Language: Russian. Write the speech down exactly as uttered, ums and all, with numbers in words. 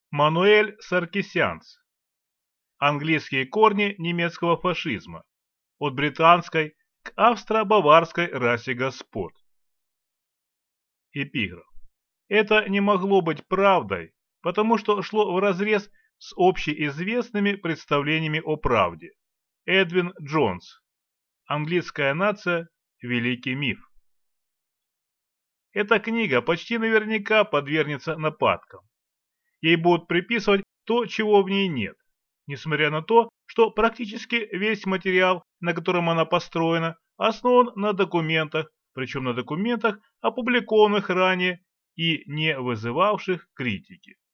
Мануэль Саркисянц. Английские корни немецкого фашизма. От британской к австро-баварской расе господ. Эпиграф. Это не могло быть правдой, потому что шло вразрез с общеизвестными представлениями о правде. Эдвин Джонс. Английская нация. Великий миф. Эта книга почти наверняка подвергнется нападкам. Ей будут приписывать то, чего в ней нет, несмотря на то, что практически весь материал, на котором она построена, основан на документах, причем на документах, опубликованных ранее и не вызывавших критики.